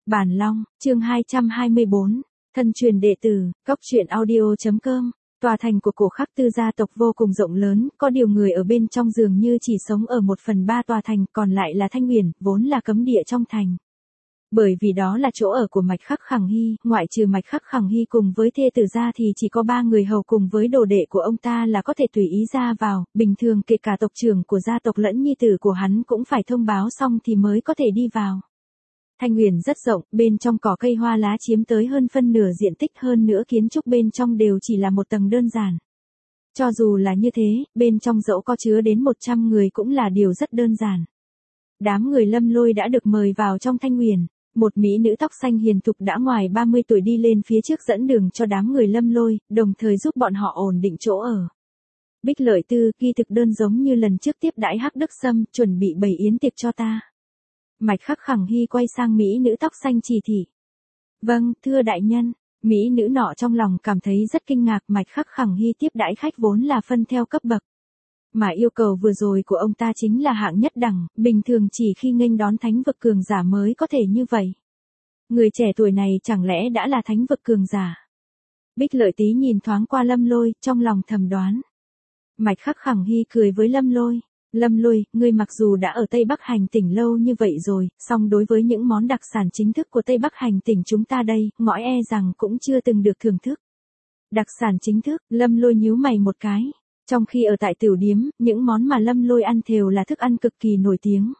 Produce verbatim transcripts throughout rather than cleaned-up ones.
Bản Long, chương hai trăm hai mươi bốn, thân truyền đệ tử, cóc truyện audio.com. Tòa thành của cổ Khắc Tư gia tộc vô cùng rộng lớn, có điều người ở bên trong dường như chỉ sống ở một phần ba tòa thành, còn lại là Thanh Uyển, vốn là cấm địa trong thành. Bởi vì đó là chỗ ở của Mạch Khắc Khẳng Hy, ngoại trừ Mạch Khắc Khẳng Hy cùng với thê tử gia thì chỉ có ba người hầu cùng với đồ đệ của ông ta là có thể tùy ý ra vào, bình thường kể cả tộc trưởng của gia tộc lẫn nhi tử của hắn cũng phải thông báo xong thì mới có thể đi vào. Thanh Uyển rất rộng, bên trong cỏ cây hoa lá chiếm tới hơn phân nửa diện tích, hơn nữa kiến trúc bên trong đều chỉ là một tầng đơn giản. Cho dù là như thế, bên trong dẫu có chứa đến một trăm người cũng là điều rất đơn giản. Đám người Lâm Lôi đã được mời vào trong Thanh Uyển. Một mỹ nữ tóc xanh hiền thục đã ngoài ba mươi tuổi đi lên phía trước dẫn đường cho đám người Lâm Lôi, đồng thời giúp bọn họ ổn định chỗ ở. Bích Lợi Tư ghi thực đơn giống như lần trước tiếp đãi Hắc Đức Sâm, chuẩn bị bày yến tiệc cho ta. Mạch Khắc Khẳng Hy quay sang mỹ nữ tóc xanh chỉ thị. Vâng, thưa đại nhân. Mỹ nữ nọ trong lòng cảm thấy rất kinh ngạc. Mạch Khắc Khẳng Hy tiếp đãi khách vốn là phân theo cấp bậc. Mà yêu cầu vừa rồi của ông ta chính là hạng nhất đẳng, bình thường chỉ khi nghênh đón thánh vực cường giả mới có thể như vậy. Người trẻ tuổi này chẳng lẽ đã là thánh vực cường giả? Bích Lợi Tí nhìn thoáng qua Lâm Lôi, trong lòng thầm đoán. Mạch Khắc Khẳng Hy cười với Lâm Lôi. Lâm Lôi, ngươi mặc dù đã ở Tây Bắc hành tỉnh lâu như vậy rồi, song đối với những món đặc sản chính thức của Tây Bắc hành tỉnh chúng ta đây, ngõi e rằng cũng chưa từng được thưởng thức. Đặc sản chính thức, Lâm Lôi nhíu mày một cái. Trong khi ở tại tiểu điếm, những món mà Lâm Lôi ăn thều là thức ăn cực kỳ nổi tiếng.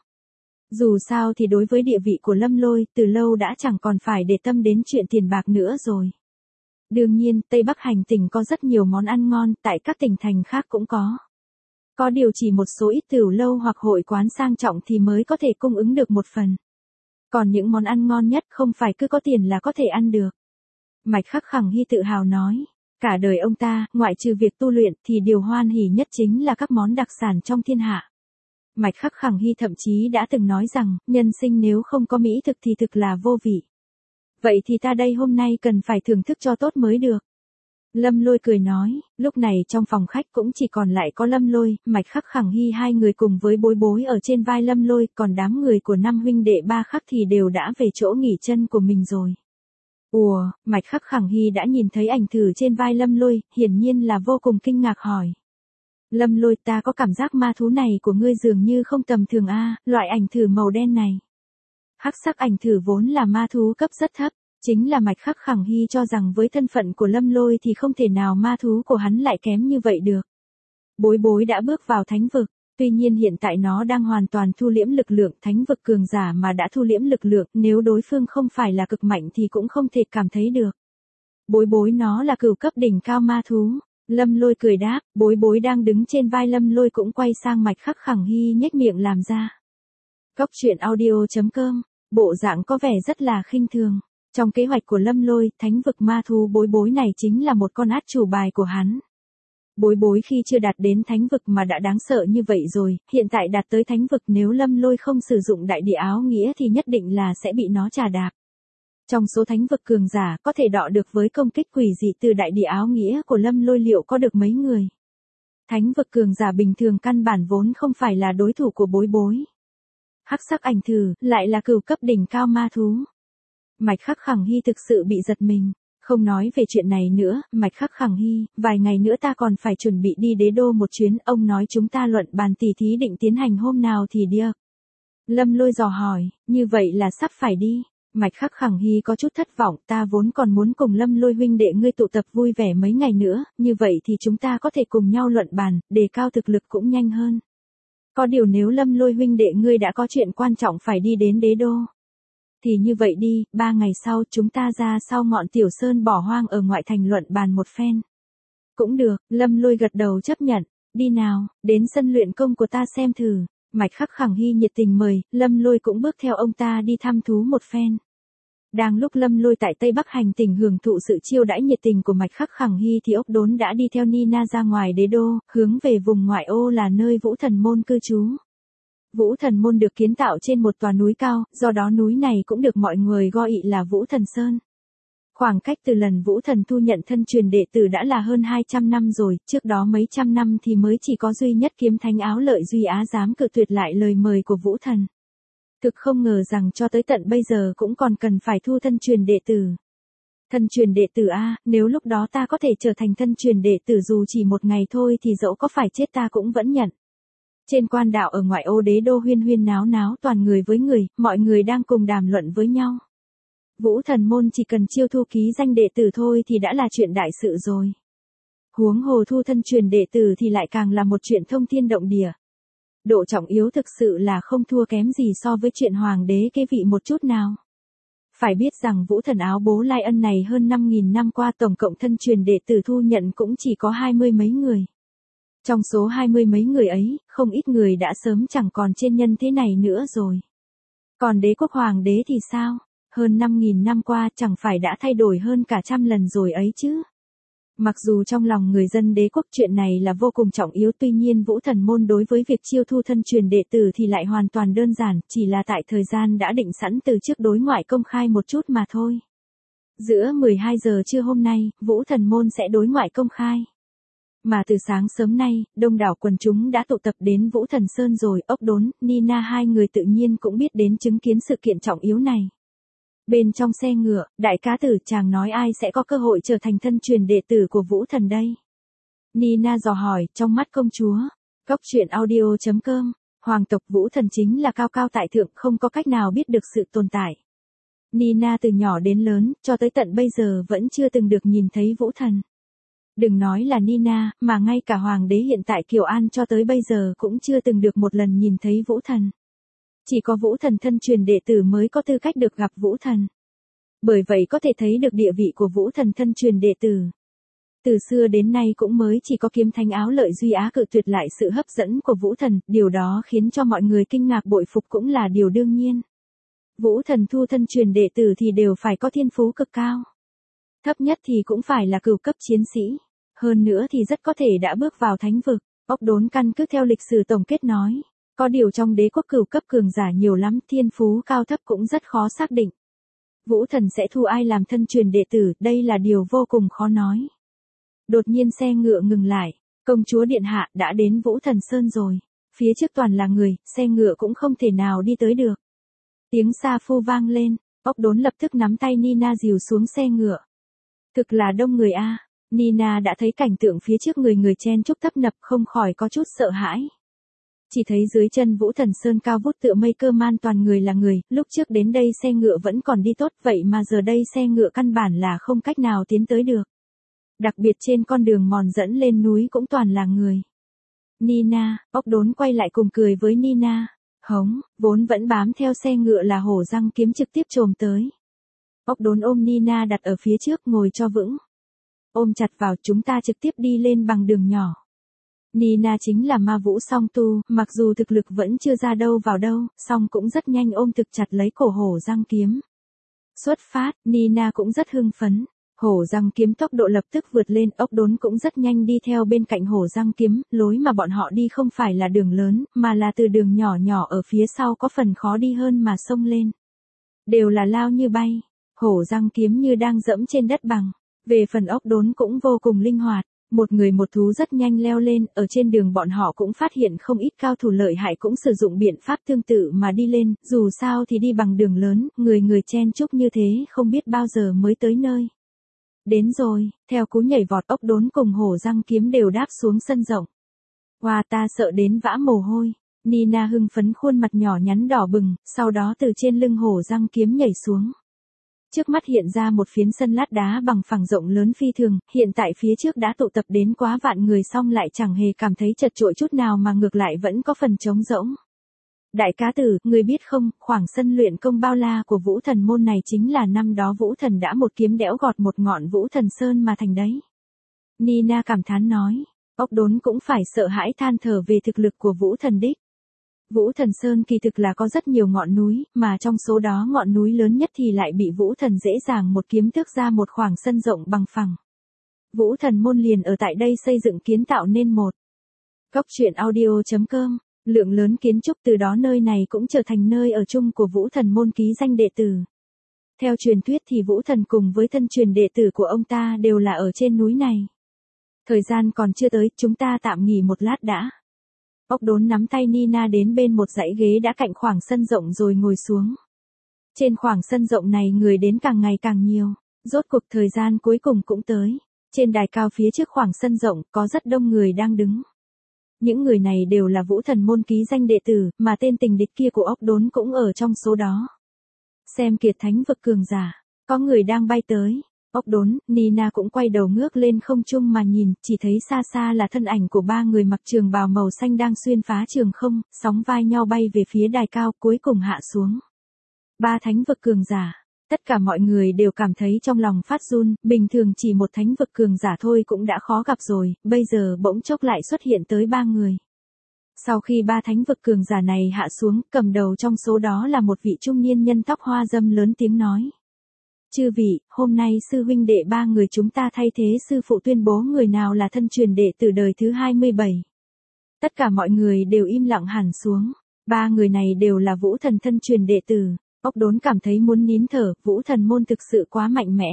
Dù sao thì đối với địa vị của Lâm Lôi, từ lâu đã chẳng còn phải để tâm đến chuyện tiền bạc nữa rồi. Đương nhiên, Tây Bắc hành tỉnh có rất nhiều món ăn ngon, tại các tỉnh thành khác cũng có. Có điều chỉ một số ít tiểu lâu hoặc hội quán sang trọng thì mới có thể cung ứng được một phần. Còn những món ăn ngon nhất không phải cứ có tiền là có thể ăn được. Mạch Khắc Khẳng Hy tự hào nói. Cả đời ông ta, ngoại trừ việc tu luyện thì điều hoan hỉ nhất chính là các món đặc sản trong thiên hạ. Mạch Khắc Khẳng Hy thậm chí đã từng nói rằng, nhân sinh nếu không có mỹ thực thì thực là vô vị. Vậy thì ta đây hôm nay cần phải thưởng thức cho tốt mới được. Lâm Lôi cười nói, lúc này trong phòng khách cũng chỉ còn lại có Lâm Lôi, Mạch Khắc Khẳng Hy hai người cùng với Bối Bối ở trên vai Lâm Lôi, còn đám người của năm huynh đệ ba Khắc thì đều đã về chỗ nghỉ chân của mình rồi. Ủa, Mạch Khắc Khẳng Hy đã nhìn thấy ảnh thử trên vai Lâm Lôi, hiển nhiên là vô cùng kinh ngạc hỏi. Lâm Lôi, ta có cảm giác ma thú này của ngươi dường như không tầm thường a, loại ảnh thử màu đen này. Hắc sắc ảnh thử vốn là ma thú cấp rất thấp, chính là Mạch Khắc Khẳng Hy cho rằng với thân phận của Lâm Lôi thì không thể nào ma thú của hắn lại kém như vậy được. Bối Bối đã bước vào thánh vực. Tuy nhiên hiện tại nó đang hoàn toàn thu liễm lực lượng, thánh vực cường giả mà đã thu liễm lực lượng, nếu đối phương không phải là cực mạnh thì cũng không thể cảm thấy được. Bối Bối nó là cửu cấp đỉnh cao ma thú. Lâm Lôi cười đáp, Bối Bối đang đứng trên vai Lâm Lôi cũng quay sang Mạch Khắc Khẳng Hy nhếch miệng làm ra. Cóc truyện audio.com, bộ dạng có vẻ rất là khinh thường. Trong kế hoạch của Lâm Lôi, thánh vực ma thú Bối Bối này chính là một con át chủ bài của hắn. Bối Bối khi chưa đạt đến thánh vực mà đã đáng sợ như vậy rồi, hiện tại đạt tới thánh vực nếu Lâm Lôi không sử dụng đại địa áo nghĩa thì nhất định là sẽ bị nó trà đạp. Trong số thánh vực cường giả có thể đọ được với công kích quỷ dị từ đại địa áo nghĩa của Lâm Lôi liệu có được mấy người. Thánh vực cường giả bình thường căn bản vốn không phải là đối thủ của Bối Bối. Hắc sắc ảnh thử, lại là cửu cấp đỉnh cao ma thú. Mạch Khắc Khẳng Hy thực sự bị giật mình. Không nói về chuyện này nữa, Mạch Khắc Khẳng Hy, vài ngày nữa ta còn phải chuẩn bị đi đế đô một chuyến, ông nói chúng ta luận bàn tỉ thí định tiến hành hôm nào thì đi. Lâm Lôi dò hỏi, như vậy là sắp phải đi. Mạch Khắc Khẳng Hy có chút thất vọng, ta vốn còn muốn cùng Lâm Lôi huynh đệ ngươi tụ tập vui vẻ mấy ngày nữa, như vậy thì chúng ta có thể cùng nhau luận bàn, đề cao thực lực cũng nhanh hơn. Có điều nếu Lâm Lôi huynh đệ ngươi đã có chuyện quan trọng phải đi đến đế đô. Thì như vậy đi, ba ngày sau chúng ta ra sau ngọn tiểu sơn bỏ hoang ở ngoại thành luận bàn một phen. Cũng được, Lâm Lôi gật đầu chấp nhận, đi nào, đến sân luyện công của ta xem thử. Mạch Khắc Khẳng Hy nhiệt tình mời, Lâm Lôi cũng bước theo ông ta đi thăm thú một phen. Đang lúc Lâm Lôi tại Tây Bắc hành tỉnh hưởng thụ sự chiêu đãi nhiệt tình của Mạch Khắc Khẳng Hy thì ốc đốn đã đi theo Nina ra ngoài đế đô, hướng về vùng ngoại ô là nơi Vũ Thần Môn cư trú. Vũ Thần Môn được kiến tạo trên một tòa núi cao, do đó núi này cũng được mọi người gọi là Vũ Thần Sơn. Khoảng cách từ lần Vũ Thần thu nhận thân truyền đệ tử đã là hơn hai trăm năm rồi, trước đó mấy trăm năm thì mới chỉ có duy nhất kiếm thánh Áo Lợi Duy Á dám cự tuyệt lại lời mời của Vũ Thần. Thực không ngờ rằng cho tới tận bây giờ cũng còn cần phải thu thân truyền đệ tử. Thân truyền đệ tử a, nếu lúc đó ta có thể trở thành thân truyền đệ tử dù chỉ một ngày thôi thì dẫu có phải chết ta cũng vẫn nhận. Trên quan đạo ở ngoại ô đế đô huyên huyên náo náo toàn người với người, mọi người đang cùng đàm luận với nhau. Vũ Thần môn chỉ cần chiêu thu ký danh đệ tử thôi thì đã là chuyện đại sự rồi. Huống hồ thu thân truyền đệ tử thì lại càng là một chuyện thông thiên động địa. Độ trọng yếu thực sự là không thua kém gì so với chuyện hoàng đế kế vị một chút nào. Phải biết rằng Vũ Thần áo bố Lai Ân này hơn năm nghìn năm qua tổng cộng thân truyền đệ tử thu nhận cũng chỉ có hai mươi mấy người. Trong số hai mươi mấy người ấy, không ít người đã sớm chẳng còn trên nhân thế này nữa rồi. Còn đế quốc hoàng đế thì sao? Hơn năm nghìn năm qua chẳng phải đã thay đổi hơn cả trăm lần rồi ấy chứ? Mặc dù trong lòng người dân đế quốc chuyện này là vô cùng trọng yếu, tuy nhiên Vũ Thần môn đối với việc chiêu thu thân truyền đệ tử thì lại hoàn toàn đơn giản, chỉ là tại thời gian đã định sẵn từ trước đối ngoại công khai một chút mà thôi. Giữa mười hai giờ trưa hôm nay, Vũ Thần môn sẽ đối ngoại công khai. Mà từ sáng sớm nay, đông đảo quần chúng đã tụ tập đến Vũ Thần Sơn rồi, Ốc Đốn, Nina hai người tự nhiên cũng biết đến chứng kiến sự kiện trọng yếu này. Bên trong xe ngựa, đại cá tử chàng nói ai sẽ có cơ hội trở thành thân truyền đệ tử của Vũ Thần đây? Nina dò hỏi, trong mắt công chúa. Góc truyện audio chấm com, hoàng tộc Vũ Thần chính là cao cao tại thượng, không có cách nào biết được sự tồn tại. Nina từ nhỏ đến lớn, cho tới tận bây giờ vẫn chưa từng được nhìn thấy Vũ Thần. Đừng nói là Nina, mà ngay cả hoàng đế hiện tại Kiều An cho tới bây giờ cũng chưa từng được một lần nhìn thấy Vũ Thần. Chỉ có Vũ Thần thân truyền đệ tử mới có tư cách được gặp Vũ Thần. Bởi vậy có thể thấy được địa vị của Vũ Thần thân truyền đệ tử. Từ xưa đến nay cũng mới chỉ có Kiếm Thánh Áo Lợi Duy Á cự tuyệt lại sự hấp dẫn của Vũ Thần, điều đó khiến cho mọi người kinh ngạc bội phục cũng là điều đương nhiên. Vũ Thần thu thân truyền đệ tử thì đều phải có thiên phú cực cao. Thấp nhất thì cũng phải là cửu cấp chiến sĩ. Hơn nữa thì rất có thể đã bước vào thánh vực. Ốc Đốn căn cứ theo lịch sử tổng kết nói. Có điều trong đế quốc cửu cấp cường giả nhiều lắm, thiên phú cao thấp cũng rất khó xác định. Vũ Thần sẽ thu ai làm thân truyền đệ tử, đây là điều vô cùng khó nói. Đột nhiên xe ngựa ngừng lại, công chúa điện hạ đã đến Vũ Thần Sơn rồi. Phía trước toàn là người, xe ngựa cũng không thể nào đi tới được. Tiếng sa phu vang lên, Ốc Đốn lập tức nắm tay Nina dìu xuống xe ngựa. Thực là đông người a. Nina đã thấy cảnh tượng phía trước người người chen chúc tấp nập không khỏi có chút sợ hãi. Chỉ thấy dưới chân Vũ Thần Sơn cao vút tựa mây cơ man toàn người là người, lúc trước đến đây xe ngựa vẫn còn đi tốt vậy mà giờ đây xe ngựa căn bản là không cách nào tiến tới được. Đặc biệt trên con đường mòn dẫn lên núi cũng toàn là người. Nina, Ốc Đốn quay lại cùng cười với Nina. Hống, vốn vẫn bám theo xe ngựa là hổ răng kiếm trực tiếp chồm tới. Ốc Đốn ôm Nina đặt ở phía trước ngồi cho vững. Ôm chặt vào, chúng ta trực tiếp đi lên bằng đường nhỏ. Nina chính là ma vũ song tu, mặc dù thực lực vẫn chưa ra đâu vào đâu, song cũng rất nhanh ôm thực chặt lấy cổ hổ răng kiếm. Xuất phát, Nina cũng rất hưng phấn. Hổ răng kiếm tốc độ lập tức vượt lên, Ốc Đốn cũng rất nhanh đi theo bên cạnh hổ răng kiếm, lối mà bọn họ đi không phải là đường lớn, mà là từ đường nhỏ nhỏ ở phía sau có phần khó đi hơn mà xông lên. Đều là lao như bay, hổ răng kiếm như đang dẫm trên đất bằng. Về phần Ốc Đốn cũng vô cùng linh hoạt, một người một thú rất nhanh leo lên, ở trên đường bọn họ cũng phát hiện không ít cao thủ lợi hại cũng sử dụng biện pháp tương tự mà đi lên, dù sao thì đi bằng đường lớn, người người chen chúc như thế không biết bao giờ mới tới nơi. Đến rồi, theo cú nhảy vọt Ốc Đốn cùng hổ răng kiếm đều đáp xuống sân rộng. Hoa ta sợ đến vã mồ hôi, Nina hưng phấn khuôn mặt nhỏ nhắn đỏ bừng, sau đó từ trên lưng hổ răng kiếm nhảy xuống. Trước mắt hiện ra một phiến sân lát đá bằng phẳng rộng lớn phi thường, hiện tại phía trước đã tụ tập đến quá vạn người song lại chẳng hề cảm thấy chật chội chút nào mà ngược lại vẫn có phần trống rỗng. Đại cá tử, người biết không, khoảng sân luyện công bao la của Vũ Thần môn này chính là năm đó Vũ Thần đã một kiếm đẽo gọt một ngọn Vũ Thần Sơn mà thành đấy. Nina cảm thán nói, Ốc Đốn cũng phải sợ hãi than thở về thực lực của Vũ Thần đích. Vũ Thần Sơn kỳ thực là có rất nhiều ngọn núi, mà trong số đó ngọn núi lớn nhất thì lại bị Vũ Thần dễ dàng một kiếm tước ra một khoảng sân rộng bằng phẳng. Vũ Thần môn liền ở tại đây xây dựng kiến tạo nên một. Góc truyện audio chấm com, lượng lớn kiến trúc từ đó nơi này cũng trở thành nơi ở chung của Vũ Thần môn ký danh đệ tử. Theo truyền thuyết thì Vũ Thần cùng với thân truyền đệ tử của ông ta đều là ở trên núi này. Thời gian còn chưa tới, chúng ta tạm nghỉ một lát đã. Ốc Đốn nắm tay Nina đến bên một dãy ghế đã cạnh khoảng sân rộng rồi ngồi xuống. Trên khoảng sân rộng này người đến càng ngày càng nhiều, rốt cuộc thời gian cuối cùng cũng tới. Trên đài cao phía trước khoảng sân rộng có rất đông người đang đứng. Những người này đều là Vũ Thần môn ký danh đệ tử, mà tên tình địch kia của Ốc Đốn cũng ở trong số đó. Xem kiệt thánh vực cường giả, có người đang bay tới. Ốc Đốn, Nina cũng quay đầu ngước lên không trung mà nhìn, chỉ thấy xa xa là thân ảnh của ba người mặc trường bào màu xanh đang xuyên phá trường không, sóng vai nhau bay về phía đài cao cuối cùng hạ xuống. Ba thánh vực cường giả. Tất cả mọi người đều cảm thấy trong lòng phát run, bình thường chỉ một thánh vực cường giả thôi cũng đã khó gặp rồi, bây giờ bỗng chốc lại xuất hiện tới ba người. Sau khi ba thánh vực cường giả này hạ xuống, cầm đầu trong số đó là một vị trung niên nhân tóc hoa râm lớn tiếng nói. Chư vị, hôm nay sư huynh đệ ba người chúng ta thay thế sư phụ tuyên bố người nào là thân truyền đệ tử đời thứ hai mươi bảy. Tất cả mọi người đều im lặng hẳn xuống, ba người này đều là Vũ Thần thân truyền đệ tử. Ốc Đốn cảm thấy muốn nín thở, Vũ Thần môn thực sự quá mạnh mẽ.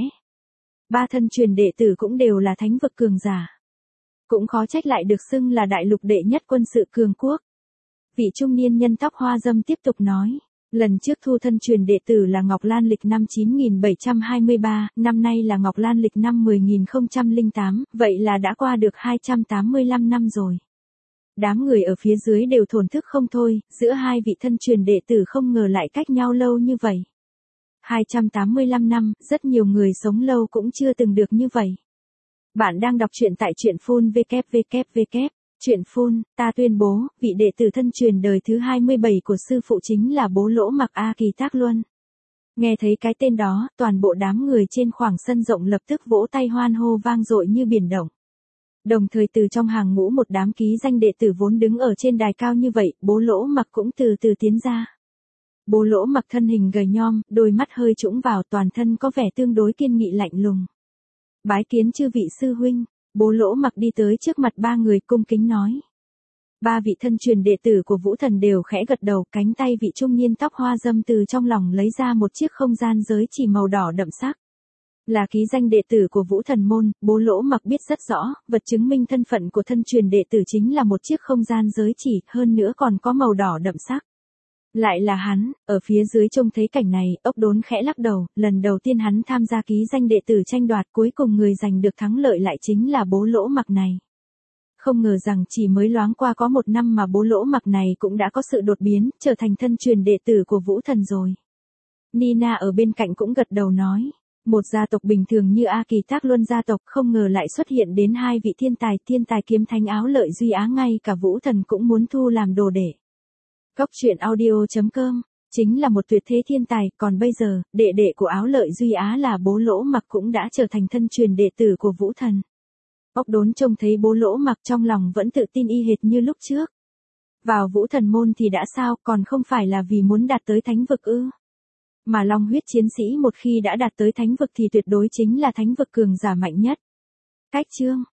Ba thân truyền đệ tử cũng đều là thánh vực cường giả. Cũng khó trách lại được xưng là đại lục đệ nhất quân sự cường quốc. Vị trung niên nhân tóc hoa râm tiếp tục nói, lần trước thu thân truyền đệ tử là Ngọc Lan lịch năm chín nghìn bảy trăm hai mươi ba, năm nay là Ngọc Lan lịch năm mười nghìn không trăm lẻ tám, vậy là đã qua được hai trăm tám mươi lăm năm rồi. Đám người ở phía dưới đều thổn thức không thôi, giữa hai vị thân truyền đệ tử không ngờ lại cách nhau lâu như vậy. hai trăm tám mươi lăm năm, rất nhiều người sống lâu cũng chưa từng được như vậy. Bạn đang đọc truyện tại truyện phun vê vê vê. Truyện phun, ta tuyên bố, vị đệ tử thân truyền đời thứ hai mươi bảy của sư phụ chính là Bố Lỗ Mặc A Kỳ Tác Luân. Nghe thấy cái tên đó, toàn bộ đám người trên khoảng sân rộng lập tức vỗ tay hoan hô vang dội như biển động. Đồng thời từ trong hàng ngũ một đám ký danh đệ tử vốn đứng ở trên đài cao như vậy, Bố Lỗ Mặc cũng từ từ tiến ra. Bố Lỗ Mặc thân hình gầy nhom, đôi mắt hơi trũng vào, toàn thân có vẻ tương đối kiên nghị lạnh lùng. Bái kiến chư vị sư huynh. Bố Lỗ Mặc đi tới trước mặt ba người cung kính nói. Ba vị thân truyền đệ tử của Vũ Thần đều khẽ gật đầu, cánh tay vị trung niên tóc hoa râm từ trong lòng lấy ra một chiếc không gian giới chỉ màu đỏ đậm sắc. Là ký danh đệ tử của Vũ Thần môn, Bố Lỗ Mặc biết rất rõ, vật chứng minh thân phận của thân truyền đệ tử chính là một chiếc không gian giới chỉ, hơn nữa còn có màu đỏ đậm sắc. Lại là hắn, ở phía dưới trông thấy cảnh này, Ốc Đốn khẽ lắc đầu, lần đầu tiên hắn tham gia ký danh đệ tử tranh đoạt, cuối cùng người giành được thắng lợi lại chính là Bố Lỗ Mặc này. Không ngờ rằng chỉ mới loáng qua có một năm mà Bố Lỗ Mặc này cũng đã có sự đột biến, trở thành thân truyền đệ tử của Vũ Thần rồi. Nina ở bên cạnh cũng gật đầu nói, một gia tộc bình thường như A Kỳ Tác Luân gia tộc không ngờ lại xuất hiện đến hai vị thiên tài, thiên tài kiếm thánh Áo Lợi Duy Á, ngay cả Vũ Thần cũng muốn thu làm đồ đệ. Cốc truyện audio chấm com, chính là một tuyệt thế thiên tài, còn bây giờ, đệ đệ của Áo Lợi Duy Á là Bố Lỗ Mặc cũng đã trở thành thân truyền đệ tử của Vũ Thần. Ốc Đốn trông thấy Bố Lỗ Mặc trong lòng vẫn tự tin y hệt như lúc trước. Vào Vũ Thần môn thì đã sao, còn không phải là vì muốn đạt tới thánh vực ư? Mà Long huyết chiến sĩ một khi đã đạt tới thánh vực thì tuyệt đối chính là thánh vực cường giả mạnh nhất. Cách chương